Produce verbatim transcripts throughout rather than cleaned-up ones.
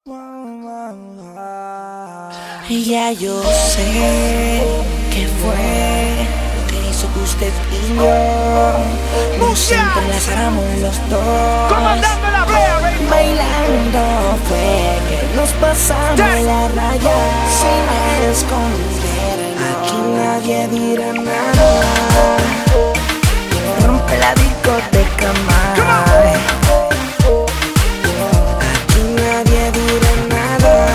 Y ya yo sé qué fue lo que hizo que usted y yo no siempre enlazáramos los dos. Comandando la brea, baby. Bailando fue que nos pasamos la raya sin escondernos. Aquí nadie dirá nada. Rompe la discoteca más. Aquí nadie dirá nada.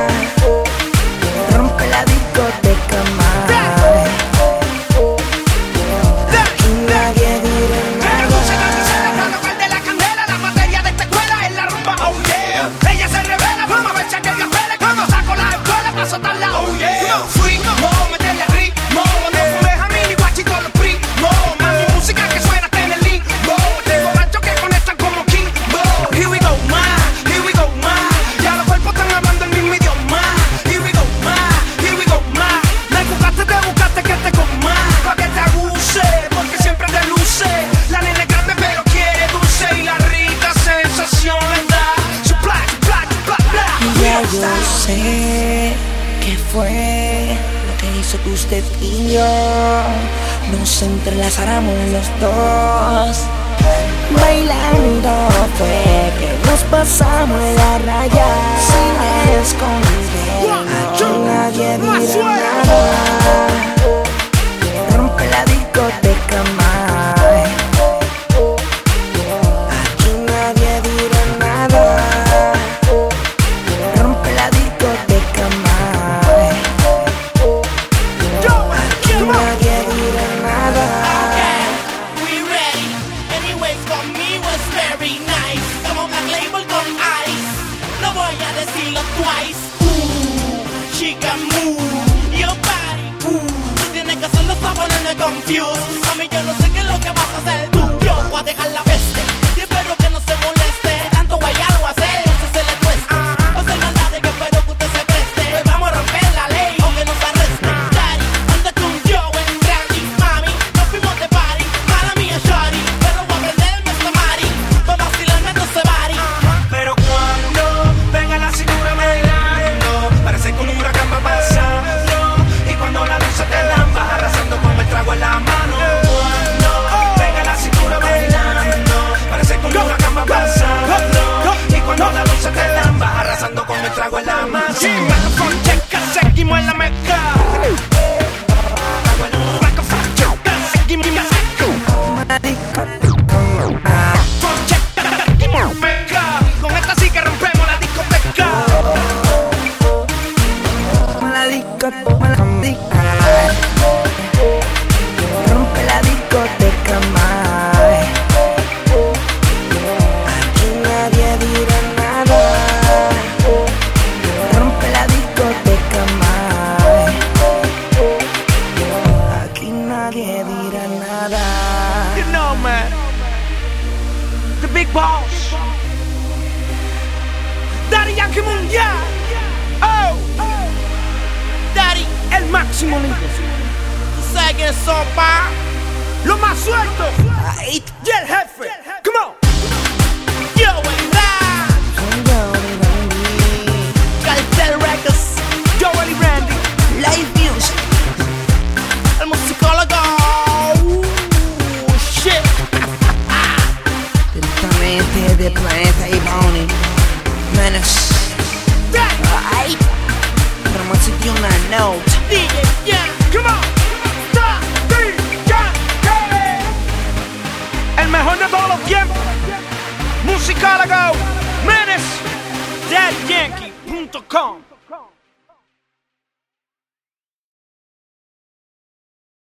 Rompe la discoteca más. Aquí nadie dirá nada. De la candela, la materia de esta escuela es la rumba, oh yeah. Ella se revela, vamos a ver si aquel apela. Cuando saco la escuela para soltarla, oh yeah. Fuimos, meterle al ritmo. Cuando fumé jamín y guachito los primos. Mami, música que suena hasta en el limbo. Tengo ranchos que conectan como Kimbo. Here we go, ma, here we go, ma. Ya los cuerpos están hablando el mismo idioma. Here we go, ma, here we go, ma. Me buscaste, te buscaste que te coma. Pa' que te abuse, porque siempre te luce. La nena es grande pero quiere dulce. Y la rica sensación le da. Chupla, chupla, chupla, bla. Y ya yo sé qué fue lo que hizo que usted y yo nos entrelazáramos los dos. Bailando fue que nos pasamos la raya sin escondernos. Aquí nadie dirá nada. Rompe la discoteca más. Aquí nadie dirá nada. Rompe la discoteca más. Aquí nadie dirá nada. We ready. Anyways, for me was very nice. Como Black Label con ice. No voy a decirlo twice. Ooh, chica move. Your body. Ooh, tú tienes que hacerlo para ponerme confused. A mí yo no sé qué es lo que vas a hacer tú. Yo voy a dejar la peste. Y espero que no se moleste. Tanto guayar o hacer, no se le cueste. No se maldades que espero que usted se preste. Hoy vamos a romper la ley, aunque nos arreste. Daddy, anda con yo en Randy. Mami, nos fuimos de party. Mala mía, shawty. Pero voy a prenderme esta mari. Voy a vacilarme todo ese body. Pero cuando venga la cintura bailando, parece como un huracán va pasando. Y cuando la luz se te lamba, arrasando con el trago en la mano. Cuando venga la cintura bailando, parece como un huracán va pasando. Y cuando la luz se te lamba, arrasando con el trago en la mano. Microphone checa, seguimos en la meca. Microphone checa, seguimos en la meca. Con esta sí que rompemos la discoteca. La discoteca, la discoteca. Rompe la discoteca más. Aquí nadie dirá nada. Rompe la discoteca más. Aquí nadie dirá nada. You know, man, the big boss, Daddy Yankee Mundial. Oh, Daddy, el máximo líder, tú sabes que sopa. lo más suelto, y el jefe. Come on. Yo en rap. Cartel Records. Joel y Randy. Live Music. El musicólogo. Uh, shit. Directamente de Planeta y Bounty. Menace. Ay, promoción una note. D J, yeah. Come on. Da, di, ya, hey. El mejor de todos los tiempos. Musicólogo. Menace. Daddy Yankee punto com.